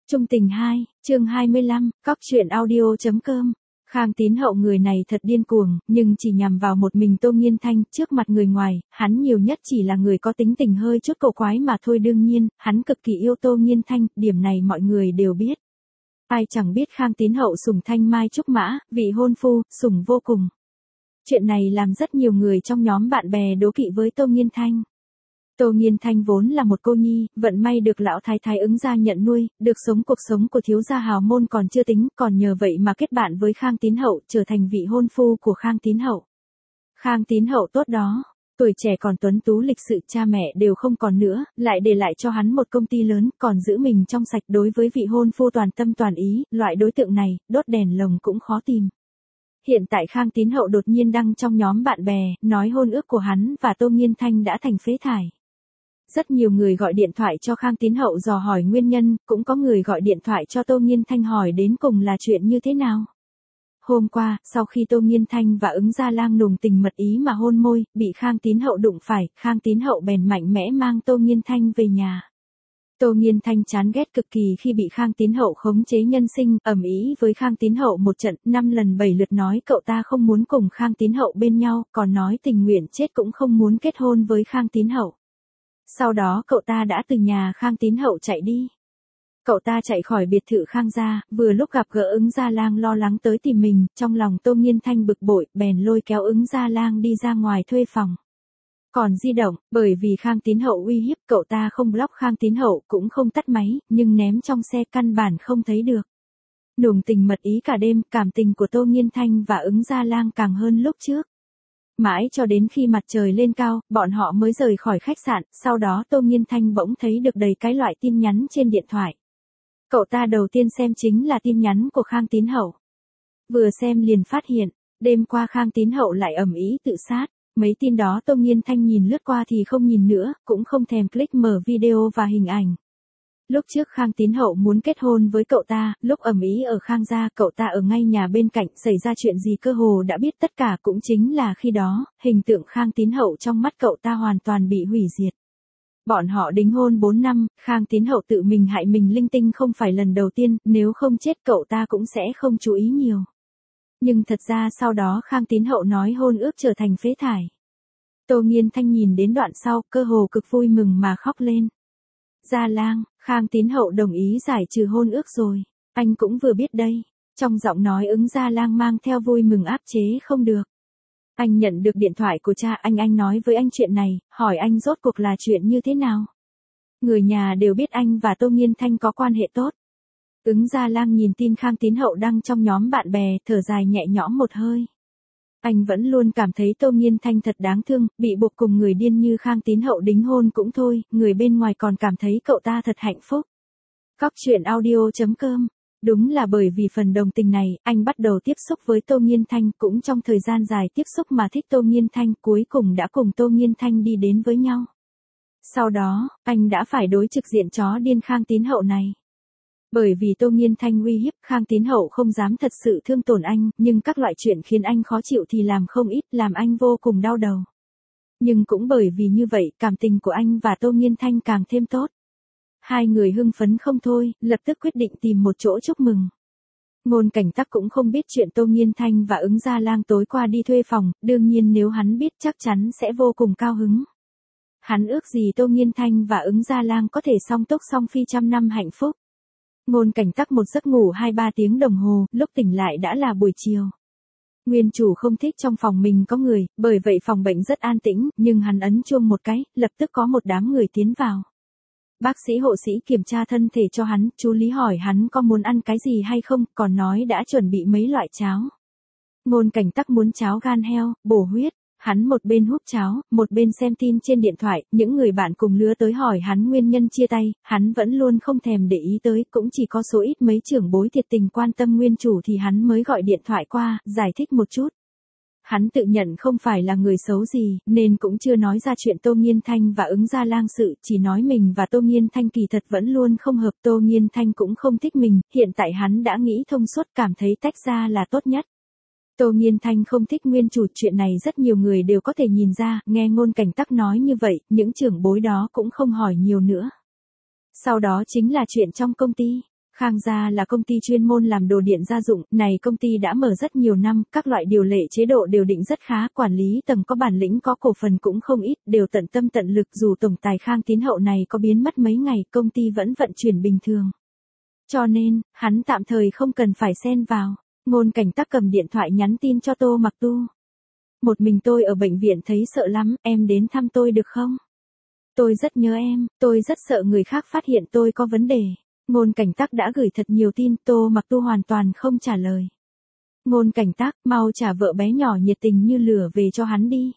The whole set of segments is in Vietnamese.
Trung tình 2, chương 25, cóc truyện audio.com. Khang Tín Hậu người này thật điên cuồng, nhưng chỉ nhằm vào một mình Tô Nghiên Thanh, trước mặt người ngoài, hắn nhiều nhất chỉ là người có tính tình hơi chút cổ quái mà thôi. Đương nhiên, hắn cực kỳ yêu Tô Nghiên Thanh, điểm này mọi người đều biết. Ai chẳng biết Khang Tín Hậu sủng thanh mai trúc mã, vị hôn phu, sủng vô cùng. Chuyện này làm rất nhiều người trong nhóm bạn bè đố kỵ với Tô Nghiên Thanh. Tô Nghiên Thanh vốn là một cô nhi, vận may được lão thái thái ứng gia nhận nuôi, được sống cuộc sống của thiếu gia hào môn còn chưa tính, còn nhờ vậy mà kết bạn với Khang Tín Hậu, trở thành vị hôn phu của Khang Tín Hậu. Khang Tín Hậu tốt đó, tuổi trẻ còn tuấn tú lịch sự, cha mẹ đều không còn nữa, lại để lại cho hắn một công ty lớn, còn giữ mình trong sạch. Đối với vị hôn phu toàn tâm toàn ý, loại đối tượng này, đốt đèn lồng cũng khó tìm. Hiện tại Khang Tín Hậu đột nhiên đăng trong nhóm bạn bè, nói hôn ước của hắn và Tô Nghiên Thanh đã thành phế thải. Rất nhiều người gọi điện thoại cho Khang Tín Hậu dò hỏi nguyên nhân, cũng có người gọi điện thoại cho Tô Nghiên Thanh hỏi đến cùng là chuyện như thế nào. Hôm qua, sau khi Tô Nghiên Thanh và Ứng Gia Lang nồng tình mật ý mà hôn môi, bị Khang Tín Hậu đụng phải, Khang Tín Hậu bèn mạnh mẽ mang Tô Nghiên Thanh về nhà. Tô Nghiên Thanh chán ghét cực kỳ khi bị Khang Tín Hậu khống chế nhân sinh, ầm ĩ với Khang Tín Hậu một trận, 5 lần 7 lượt nói cậu ta không muốn cùng Khang Tín Hậu bên nhau, còn nói tình nguyện chết cũng không muốn kết hôn với Khang Tín Hậu. Sau đó cậu ta đã từ nhà Khang Tín Hậu chạy đi. Cậu ta chạy khỏi biệt thự Khang gia, vừa lúc gặp gỡ Ứng Gia Lang lo lắng tới tìm mình, trong lòng Tô Nghiên Thanh bực bội, bèn lôi kéo Ứng Gia Lang đi ra ngoài thuê phòng. Còn di động, bởi vì Khang Tín Hậu uy hiếp, cậu ta không block Khang Tín Hậu, cũng không tắt máy, nhưng ném trong xe căn bản không thấy được. Nồng tình mật ý cả đêm, cảm tình của Tô Nghiên Thanh và Ứng Gia Lang càng hơn lúc trước. Mãi cho đến khi mặt trời lên cao, bọn họ mới rời khỏi khách sạn, sau đó Tô Nghiên Thanh bỗng thấy được đầy cái loại tin nhắn trên điện thoại. Cậu ta đầu tiên xem chính là tin nhắn của Khang Tín Hậu. Vừa xem liền phát hiện, đêm qua Khang Tín Hậu lại ầm ĩ tự sát. Mấy tin đó Tô Nghiên Thanh nhìn lướt qua thì không nhìn nữa, cũng không thèm click mở video và hình ảnh. Lúc trước Khang Tín Hậu muốn kết hôn với cậu ta, lúc ầm ĩ ở Khang gia, cậu ta ở ngay nhà bên cạnh, xảy ra chuyện gì cơ hồ đã biết tất cả. Cũng chính là khi đó, hình tượng Khang Tín Hậu trong mắt cậu ta hoàn toàn bị hủy diệt. Bọn họ đính hôn 4 năm, Khang Tín Hậu tự mình hại mình linh tinh không phải lần đầu tiên, nếu không chết cậu ta cũng sẽ không chú ý nhiều. Nhưng thật ra sau đó Khang Tín Hậu nói hôn ước trở thành phế thải. Tô Nghiên Thanh nhìn đến đoạn sau, cơ hồ cực vui mừng mà khóc lên. Gia Lang, Khang Tín Hậu đồng ý giải trừ hôn ước rồi, anh cũng vừa biết đây. Trong giọng nói Ứng Gia Lang mang theo vui mừng áp chế không được. Anh nhận được điện thoại của cha anh nói với anh chuyện này, hỏi anh rốt cuộc là chuyện như thế nào. Người nhà đều biết anh và Tô Nghiên Thanh có quan hệ tốt. Ứng Gia Lang nhìn tin Khang Tín Hậu đăng trong nhóm bạn bè, thở dài nhẹ nhõm một hơi. Anh vẫn luôn cảm thấy Tô Nghiên Thanh thật đáng thương, bị buộc cùng người điên như Khang Tín Hậu đính hôn cũng thôi, người bên ngoài còn cảm thấy cậu ta thật hạnh phúc. Cóc truyện audio.com. Đúng là bởi vì phần đồng tình này, anh bắt đầu tiếp xúc với Tô Nghiên Thanh, cũng trong thời gian dài tiếp xúc mà thích Tô Nghiên Thanh, cuối cùng đã cùng Tô Nghiên Thanh đi đến với nhau. Sau đó, anh đã phải đối trực diện chó điên Khang Tín Hậu này. Bởi vì Tô Nghiên Thanh uy hiếp, Khang Tín Hậu không dám thật sự thương tổn anh, nhưng các loại chuyện khiến anh khó chịu thì làm không ít, làm anh vô cùng đau đầu. Nhưng cũng bởi vì như vậy, cảm tình của anh và Tô Nghiên Thanh càng thêm tốt. Hai người hưng phấn không thôi, lập tức quyết định tìm một chỗ chúc mừng. Ngôn Cảnh Tắc cũng không biết chuyện Tô Nghiên Thanh và Ứng Gia Lang tối qua đi thuê phòng, đương nhiên nếu hắn biết chắc chắn sẽ vô cùng cao hứng. Hắn ước gì Tô Nghiên Thanh và Ứng Gia Lang có thể song túc song phi trăm năm hạnh phúc. Ngôn Cảnh Tắc một giấc ngủ 2-3 tiếng đồng hồ, lúc tỉnh lại đã là buổi chiều. Nguyên chủ không thích trong phòng mình có người, bởi vậy phòng bệnh rất an tĩnh, nhưng hắn ấn chuông một cái, lập tức có một đám người tiến vào. Bác sĩ hộ sĩ kiểm tra thân thể cho hắn, chú Lý hỏi hắn có muốn ăn cái gì hay không, còn nói đã chuẩn bị mấy loại cháo. Ngôn Cảnh Tắc muốn cháo gan heo, bổ huyết. Hắn một bên húp cháo, một bên xem tin trên điện thoại, những người bạn cùng lứa tới hỏi hắn nguyên nhân chia tay, hắn vẫn luôn không thèm để ý tới, cũng chỉ có số ít mấy trưởng bối thiệt tình quan tâm nguyên chủ thì hắn mới gọi điện thoại qua, giải thích một chút. Hắn tự nhận không phải là người xấu gì, nên cũng chưa nói ra chuyện Tô Nghiên Thanh và Ứng Gia Lang sự, chỉ nói mình và Tô Nghiên Thanh kỳ thật vẫn luôn không hợp. Tô Nghiên Thanh cũng không thích mình, hiện tại hắn đã nghĩ thông suốt, cảm thấy tách ra là tốt nhất. Tô Nghiên Thanh không thích nguyên chủ, chuyện này rất nhiều người đều có thể nhìn ra, nghe Ngôn Cảnh Tắc nói như vậy, những trưởng bối đó cũng không hỏi nhiều nữa. Sau đó chính là chuyện trong công ty. Khang gia là công ty chuyên môn làm đồ điện gia dụng, này công ty đã mở rất nhiều năm, các loại điều lệ chế độ đều định rất khá, quản lý tầng có bản lĩnh có cổ phần cũng không ít, đều tận tâm tận lực, dù tổng tài Khang Tín Hậu này có biến mất mấy ngày, công ty vẫn vận chuyển bình thường. Cho nên, hắn tạm thời không cần phải xen vào. Ngôn Cảnh Tắc cầm điện thoại nhắn tin cho Tô Mặc Tu. Một mình tôi ở bệnh viện thấy sợ lắm, em đến thăm tôi được không? Tôi rất nhớ em, tôi rất sợ người khác phát hiện tôi có vấn đề. Ngôn Cảnh Tắc đã gửi thật nhiều tin, Tô Mặc Tu hoàn toàn không trả lời. Ngôn Cảnh Tắc, mau trả vợ bé nhỏ nhiệt tình như lửa về cho hắn đi.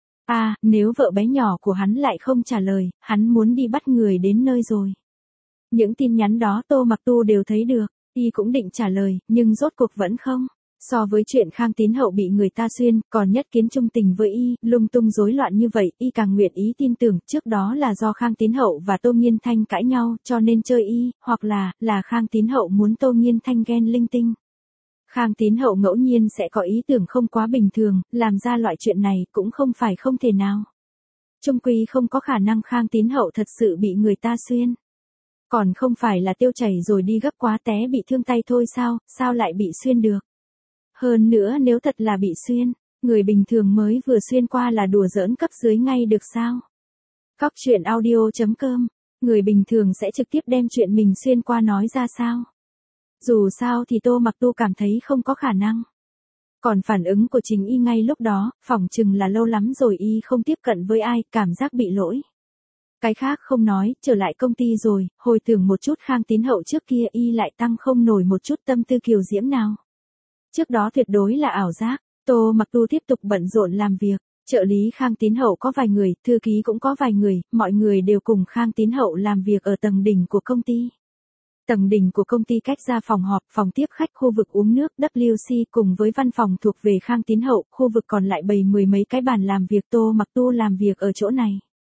À, nếu vợ bé nhỏ của hắn lại không trả lời, hắn muốn đi bắt người đến nơi rồi. Những tin nhắn đó Tô Mặc Tu đều thấy được, y cũng định trả lời, nhưng rốt cuộc vẫn không. So với chuyện Khang Tín Hậu bị người ta xuyên, còn nhất kiến trung tình với y, lung tung rối loạn như vậy, y càng nguyện ý tin tưởng, trước đó là do Khang Tín Hậu và Tô Nghiên Thanh cãi nhau, cho nên chơi y, hoặc là Khang Tín Hậu muốn Tô Nghiên Thanh ghen linh tinh. Khang Tín Hậu ngẫu nhiên sẽ có ý tưởng không quá bình thường, làm ra loại chuyện này cũng không phải không thể nào. Chung quy không có khả năng Khang Tín Hậu thật sự bị người ta xuyên. Còn không phải là tiêu chảy rồi đi gấp quá té bị thương tay thôi sao lại bị xuyên được. Hơn nữa nếu thật là bị xuyên, người bình thường mới vừa xuyên qua là đùa giỡn cấp dưới ngay được sao. Cóc truyện audio.com, người bình thường sẽ trực tiếp đem chuyện mình xuyên qua nói ra sao. Dù sao thì Tô Mặc Tu cảm thấy không có khả năng. Còn phản ứng của chính y ngay lúc đó, phỏng chừng là lâu lắm rồi y không tiếp cận với ai, cảm giác bị lỗi. Cái khác không nói, trở lại công ty rồi, hồi tưởng một chút Khang Tín Hậu trước kia y lại tăng không nổi một chút tâm tư kiều diễm nào. Trước đó tuyệt đối là ảo giác, Tô Mặc Tu tiếp tục bận rộn làm việc, trợ lý Khang Tín Hậu có vài người, thư ký cũng có vài người, mọi người đều cùng Khang Tín Hậu làm việc ở tầng đỉnh của công ty. Tầng đỉnh của công ty cách ra phòng họp, phòng tiếp khách, khu vực uống nước, WC cùng với văn phòng thuộc về Khang Tín Hậu, khu vực còn lại bày mười mấy cái bàn làm việc, Tô Mặc Tu làm việc ở chỗ này.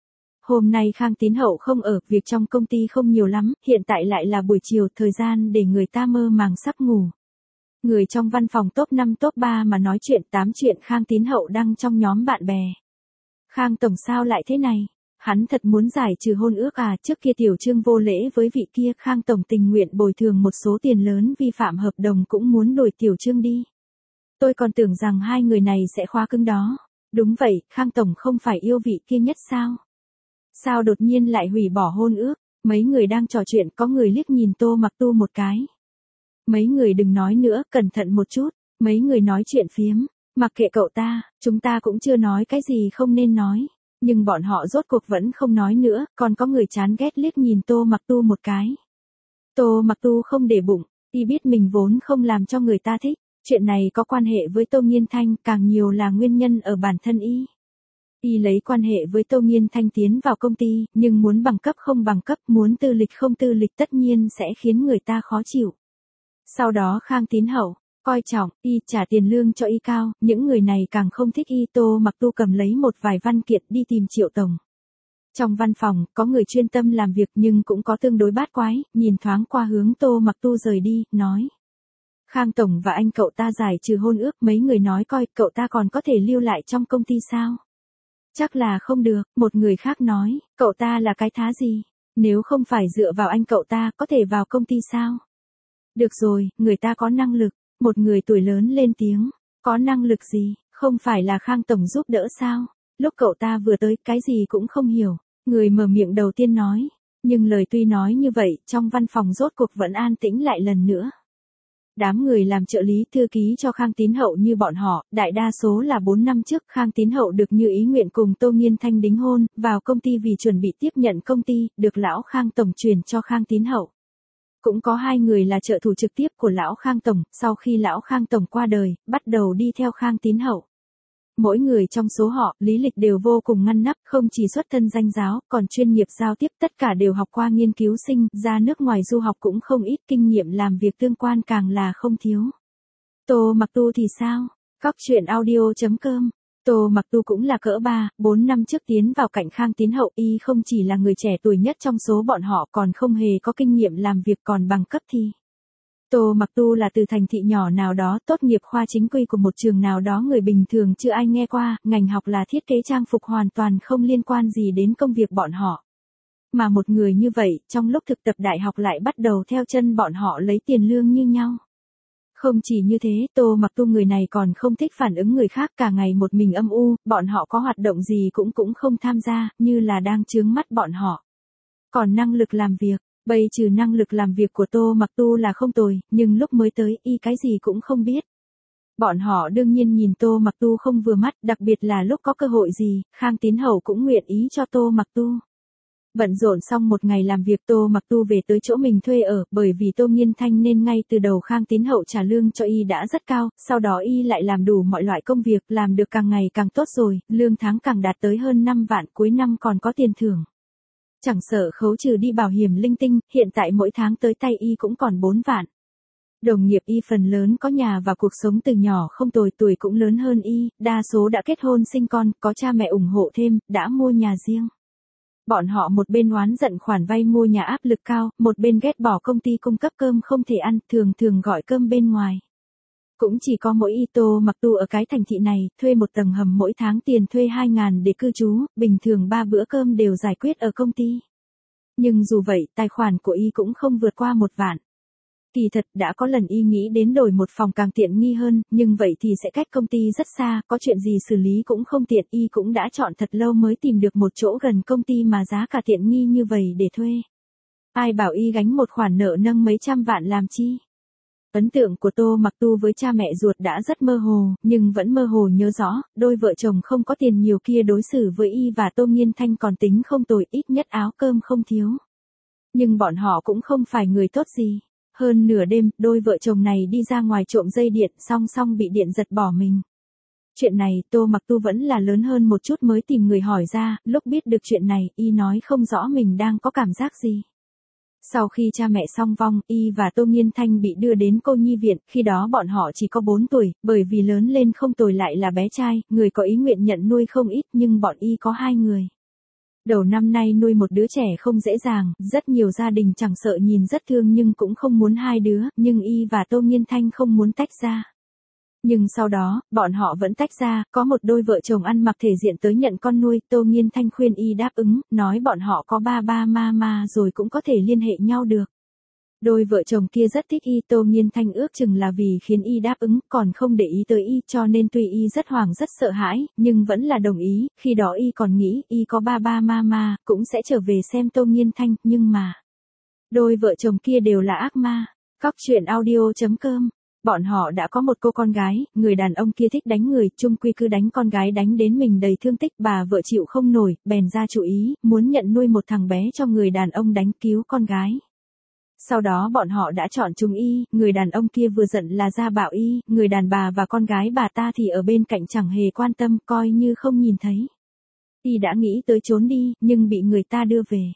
Hôm nay Khang Tín Hậu không ở, việc trong công ty không nhiều lắm, hiện tại lại là buổi chiều, thời gian để người ta mơ màng sắp ngủ. Người trong văn phòng top 5 top 3 mà nói chuyện 8 chuyện Khang Tín Hậu đăng trong nhóm bạn bè. Khang Tổng sao lại thế này? Hắn thật muốn giải trừ hôn ước à, trước kia Tiểu Trương vô lễ với vị kia, Khang Tổng tình nguyện bồi thường một số tiền lớn vi phạm hợp đồng cũng muốn đuổi Tiểu Trương đi. Tôi còn tưởng rằng hai người này sẽ khóa cứng đó. Đúng vậy, Khang Tổng không phải yêu vị kia nhất sao? Sao đột nhiên lại hủy bỏ hôn ước? Mấy người đang trò chuyện có người liếc nhìn Tô Mặc Tu một cái. Mấy người đừng nói nữa, cẩn thận một chút. Mấy người nói chuyện phiếm. Mặc kệ cậu ta, chúng ta cũng chưa nói cái gì không nên nói. Nhưng bọn họ rốt cuộc vẫn không nói nữa, còn có người chán ghét liếc nhìn Tô Mặc Tu một cái. Tô Mặc Tu không để bụng, y biết mình vốn không làm cho người ta thích. Chuyện này có quan hệ với Tô Nghiên Thanh, càng nhiều là nguyên nhân ở bản thân y. Y lấy quan hệ với Tô Nghiên Thanh tiến vào công ty, nhưng muốn bằng cấp không bằng cấp, muốn tư lịch không tư lịch tất nhiên sẽ khiến người ta khó chịu. Sau đó Khang Tín Hậu, coi trọng, y trả tiền lương cho y cao, những người này càng không thích y. Tô Mặc Tu cầm lấy một vài văn kiện đi tìm Triệu Tổng. Trong văn phòng, có người chuyên tâm làm việc nhưng cũng có tương đối bát quái, nhìn thoáng qua hướng Tô Mặc Tu rời đi, nói. Khang Tổng và anh cậu ta giải trừ hôn ước, mấy người nói coi cậu ta còn có thể lưu lại trong công ty sao? Chắc là không được, một người khác nói, cậu ta là cái thá gì? Nếu không phải dựa vào anh cậu ta, có thể vào công ty sao? Được rồi, người ta có năng lực, một người tuổi lớn lên tiếng, có năng lực gì, không phải là Khang Tổng giúp đỡ sao? Lúc cậu ta vừa tới, cái gì cũng không hiểu, người mở miệng đầu tiên nói, nhưng lời tuy nói như vậy, trong văn phòng rốt cuộc vẫn an tĩnh lại lần nữa. Đám người làm trợ lý thư ký cho Khang Tín Hậu như bọn họ, đại đa số là 4 năm trước Khang Tín Hậu được như ý nguyện cùng Tô Nghiên Thanh đính hôn, vào công ty vì chuẩn bị tiếp nhận công ty, được lão Khang Tổng truyền cho Khang Tín Hậu. Cũng có 2 người là trợ thủ trực tiếp của lão Khang Tổng, sau khi lão Khang Tổng qua đời, bắt đầu đi theo Khang Tín Hậu. Mỗi người trong số họ, lý lịch đều vô cùng ngăn nắp, không chỉ xuất thân danh giáo, còn chuyên nghiệp giao tiếp, tất cả đều học qua nghiên cứu sinh, ra nước ngoài du học cũng không ít, kinh nghiệm làm việc tương quan càng là không thiếu. Tô Mặc Tu thì sao? Cóc truyện audio.com. Tô Mặc Tu cũng là cỡ 3, 4 năm trước tiến vào cạnh Khang Tín Hậu, y không chỉ là người trẻ tuổi nhất trong số bọn họ, còn không hề có kinh nghiệm làm việc, còn bằng cấp thi. Tô Mặc Tu là từ thành thị nhỏ nào đó, tốt nghiệp khoa chính quy của một trường nào đó người bình thường chưa ai nghe qua, ngành học là thiết kế trang phục, hoàn toàn không liên quan gì đến công việc bọn họ. mà một người như vậy, trong lúc thực tập đại học lại bắt đầu theo chân bọn họ lấy tiền lương như nhau. Không chỉ như thế, Tô Mặc Tu người này còn không thích phản ứng người khác, cả ngày một mình âm u, bọn họ có hoạt động gì cũng không tham gia, như là đang chướng mắt bọn họ. Còn năng lực làm việc, bây trừ năng lực làm việc của Tô Mặc Tu là không tồi, nhưng lúc mới tới, y cái gì cũng không biết. Bọn họ đương nhiên nhìn Tô Mặc Tu không vừa mắt, đặc biệt là lúc có cơ hội gì, Khang Tín Hậu cũng nguyện ý cho Tô Mặc Tu. Bận rộn xong một ngày làm việc, Tô Mặc Tu về tới chỗ mình thuê ở, bởi vì Tô Nghiên Thanh nên ngay từ đầu Khang Tín Hậu trả lương cho y đã rất cao, sau đó y lại làm đủ mọi loại công việc, làm được càng ngày càng tốt rồi, lương tháng càng đạt tới hơn 5 vạn, cuối năm còn có tiền thưởng. Chẳng sợ khấu trừ đi bảo hiểm linh tinh, hiện tại mỗi tháng tới tay y cũng còn 4 vạn. Đồng nghiệp y phần lớn có nhà và cuộc sống từ nhỏ không tồi, tuổi cũng lớn hơn y, đa số đã kết hôn sinh con, có cha mẹ ủng hộ thêm, đã mua nhà riêng. Bọn họ một bên oán giận khoản vay mua nhà áp lực cao, một bên ghét bỏ công ty cung cấp cơm không thể ăn, thường gọi cơm bên ngoài. Cũng chỉ có mỗi y Tô Mặc Tu ở cái thành thị này, thuê một tầng hầm mỗi tháng tiền thuê 2.000 để cư trú, bình thường 3 bữa cơm đều giải quyết ở công ty. Nhưng dù vậy, tài khoản của y cũng không vượt qua 1 vạn. Kỳ thật đã có lần y nghĩ đến đổi một phòng càng tiện nghi hơn, nhưng vậy thì sẽ cách công ty rất xa, có chuyện gì xử lý cũng không tiện, y cũng đã chọn thật lâu mới tìm được một chỗ gần công ty mà giá cả tiện nghi như vậy để thuê. Ai bảo y gánh một khoản nợ nâng mấy trăm vạn làm chi? Ấn tượng của Tô Mặc Tu với cha mẹ ruột đã rất mơ hồ, nhưng vẫn mơ hồ nhớ rõ, đôi vợ chồng không có tiền nhiều kia đối xử với y và Tô Nghiên Thanh còn tính không tồi, ít nhất áo cơm không thiếu. Nhưng bọn họ cũng không phải người tốt gì. Hơn nửa đêm, đôi vợ chồng này đi ra ngoài trộm dây điện, song bị điện giật bỏ mình. Chuyện này, Tô Mặc Tu vẫn là lớn hơn một chút mới tìm người hỏi ra, lúc biết được chuyện này, y nói không rõ mình đang có cảm giác gì. Sau khi cha mẹ song vong, y và Tô Nghiên Thanh bị đưa đến cô nhi viện, khi đó bọn họ chỉ có 4 tuổi, bởi vì lớn lên không tồi lại là bé trai, người có ý nguyện nhận nuôi không ít, nhưng bọn y có 2 người. Đầu năm nay nuôi một đứa trẻ không dễ dàng, rất nhiều gia đình chẳng sợ nhìn rất thương nhưng cũng không muốn 2 đứa, nhưng y và Tô Nghiên Thanh không muốn tách ra. Nhưng sau đó, bọn họ vẫn tách ra, có một đôi vợ chồng ăn mặc thể diện tới nhận con nuôi, Tô Nghiên Thanh khuyên y đáp ứng, nói bọn họ có ba mama rồi cũng có thể liên hệ nhau được. Đôi vợ chồng kia rất thích y, Tô Nghiên Thanh ước chừng là vì khiến y đáp ứng, còn không để ý tới y, cho nên tuy y rất hoảng rất sợ hãi, nhưng vẫn là đồng ý, khi đó y còn nghĩ, y có ba mama, cũng sẽ trở về xem Tô Nghiên Thanh, nhưng mà... Đôi vợ chồng kia đều là ác ma. Cóc truyện audio.com. Bọn họ đã có một cô con gái, người đàn ông kia thích đánh người, chung quy cứ đánh con gái đánh đến mình đầy thương tích, bà vợ chịu không nổi, bèn ra chủ ý, muốn nhận nuôi một thằng bé cho người đàn ông đánh cứu con gái. Sau đó bọn họ đã chọn chúng y, người đàn ông kia vừa giận là ra bảo y, người đàn bà và con gái bà ta thì ở bên cạnh chẳng hề quan tâm, coi như không nhìn thấy. Y đã nghĩ tới trốn đi, nhưng bị người ta đưa về.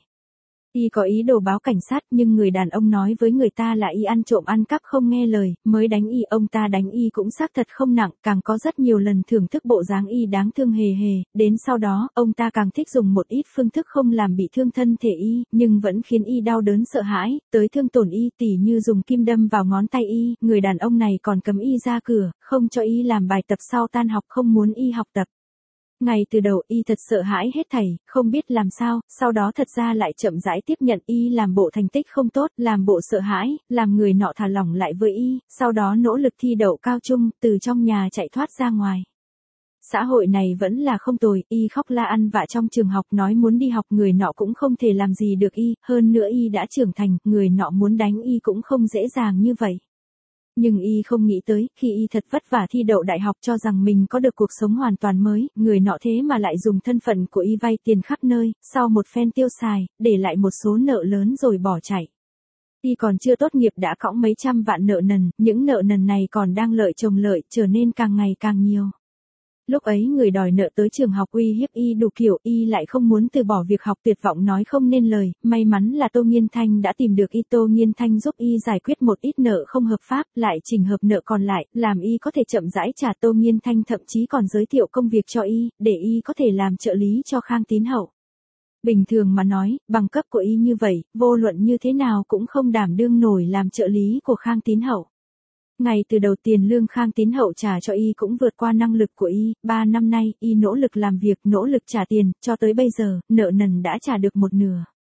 Y có ý đồ báo cảnh sát, nhưng người đàn ông nói với người ta là y ăn trộm ăn cắp không nghe lời, mới đánh y, ông ta đánh y cũng xác thật không nặng, càng có rất nhiều lần thưởng thức bộ dáng y đáng thương hề hề, đến sau đó, ông ta càng thích dùng một ít phương thức không làm bị thương thân thể y, nhưng vẫn khiến y đau đớn sợ hãi, tới thương tổn y, tỉ như dùng kim đâm vào ngón tay y, người đàn ông này còn cấm y ra cửa, không cho y làm bài tập sau tan học, không muốn y học tập. Ngay từ đầu y thật sợ hãi hết thảy, không biết làm sao, sau đó thật ra lại chậm rãi tiếp nhận y làm bộ thành tích không tốt, làm bộ sợ hãi, làm người nọ thả lỏng lại với y, sau đó nỗ lực thi đậu cao trung, từ trong nhà chạy thoát ra ngoài. Xã hội này vẫn là không tồi, y khóc la ăn vạ trong trường học nói muốn đi học, người nọ cũng không thể làm gì được y, hơn nữa y đã trưởng thành, người nọ muốn đánh y cũng không dễ dàng như vậy. Nhưng y không nghĩ tới, khi y thật vất vả thi đậu đại học cho rằng mình có được cuộc sống hoàn toàn mới, người nọ thế mà lại dùng thân phận của y vay tiền khắp nơi, sau một phen tiêu xài, để lại một số nợ lớn rồi bỏ chạy. Y còn chưa tốt nghiệp đã cõng mấy trăm vạn nợ nần, những nợ nần này còn đang lợi chồng lợi, trở nên càng ngày càng nhiều. Lúc ấy người đòi nợ tới trường học uy hiếp y đủ kiểu, y lại không muốn từ bỏ việc học, tuyệt vọng nói không nên lời, may mắn là Tô Nghiên Thanh đã tìm được y, Tô Nghiên Thanh giúp y giải quyết một ít nợ không hợp pháp, lại chỉnh hợp nợ còn lại, làm y có thể chậm rãi trả. Tô Nghiên Thanh thậm chí còn giới thiệu công việc cho y, để y có thể làm trợ lý cho Khang Tín Hậu. Bình thường mà nói, bằng cấp của y như vậy, vô luận như thế nào cũng không đảm đương nổi làm trợ lý của Khang Tín Hậu. Ngay từ đầu tiền lương Khang Tín Hậu trả cho y cũng vượt qua năng lực của y, 3 năm nay, y nỗ lực làm việc, nỗ lực trả tiền, cho tới bây giờ, nợ nần đã trả được một nửa.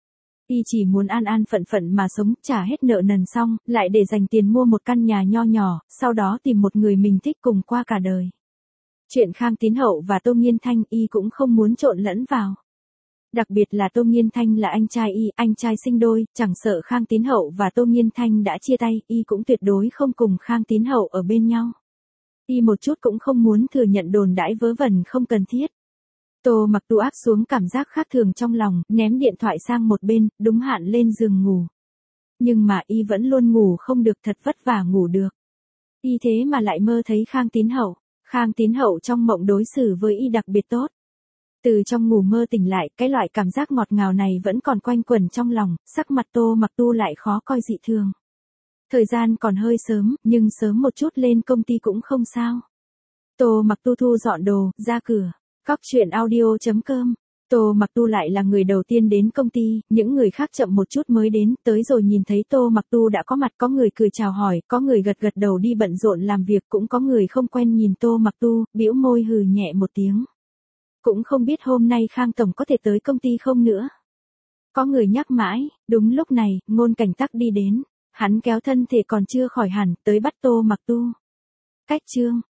Y chỉ muốn an an phận phận mà sống, trả hết nợ nần xong, lại để dành tiền mua một căn nhà nho nhỏ, sau đó tìm một người mình thích cùng qua cả đời. Chuyện Khang Tín Hậu và Tô Nghiên Thanh Y cũng không muốn trộn lẫn vào. Đặc biệt là Tô Nghiên Thanh là anh trai Y, anh trai sinh đôi, chẳng sợ Khang Tín Hậu và Tô Nghiên Thanh đã chia tay, Y cũng tuyệt đối không cùng Khang Tín Hậu ở bên nhau. Y một chút cũng không muốn thừa nhận đồn đãi vớ vẩn không cần thiết. Tô Mặc Tu áp xuống cảm giác khác thường trong lòng, ném điện thoại sang một bên, đúng hạn lên giường ngủ. Nhưng mà Y vẫn luôn ngủ không được, thật vất vả ngủ được. Y thế mà lại mơ thấy Khang Tín Hậu. Khang Tín Hậu trong mộng đối xử với Y đặc biệt tốt. Từ trong ngủ mơ tỉnh lại, cái loại cảm giác ngọt ngào này vẫn còn quanh quẩn trong lòng, sắc mặt Tô Mặc Tu lại khó coi dị thường. Thời gian còn hơi sớm, nhưng sớm một chút lên công ty cũng không sao. Tô Mặc Tu thu dọn đồ, ra cửa. Cóc truyện audio.com. Tô Mặc Tu lại là người đầu tiên đến công ty, những người khác chậm một chút mới đến, tới rồi nhìn thấy Tô Mặc Tu đã có mặt, có người cười chào hỏi, có người gật gật đầu đi bận rộn làm việc, cũng có người không quen nhìn Tô Mặc Tu, bĩu môi hừ nhẹ một tiếng. Cũng không biết hôm nay Khang Tổng có thể tới công ty không nữa. Có người nhắc mãi, đúng lúc này, Ngôn Cảnh Tắc đi đến. Hắn kéo thân thể còn chưa khỏi hẳn, tới bắt Tô Mặc Tu. Cách chương.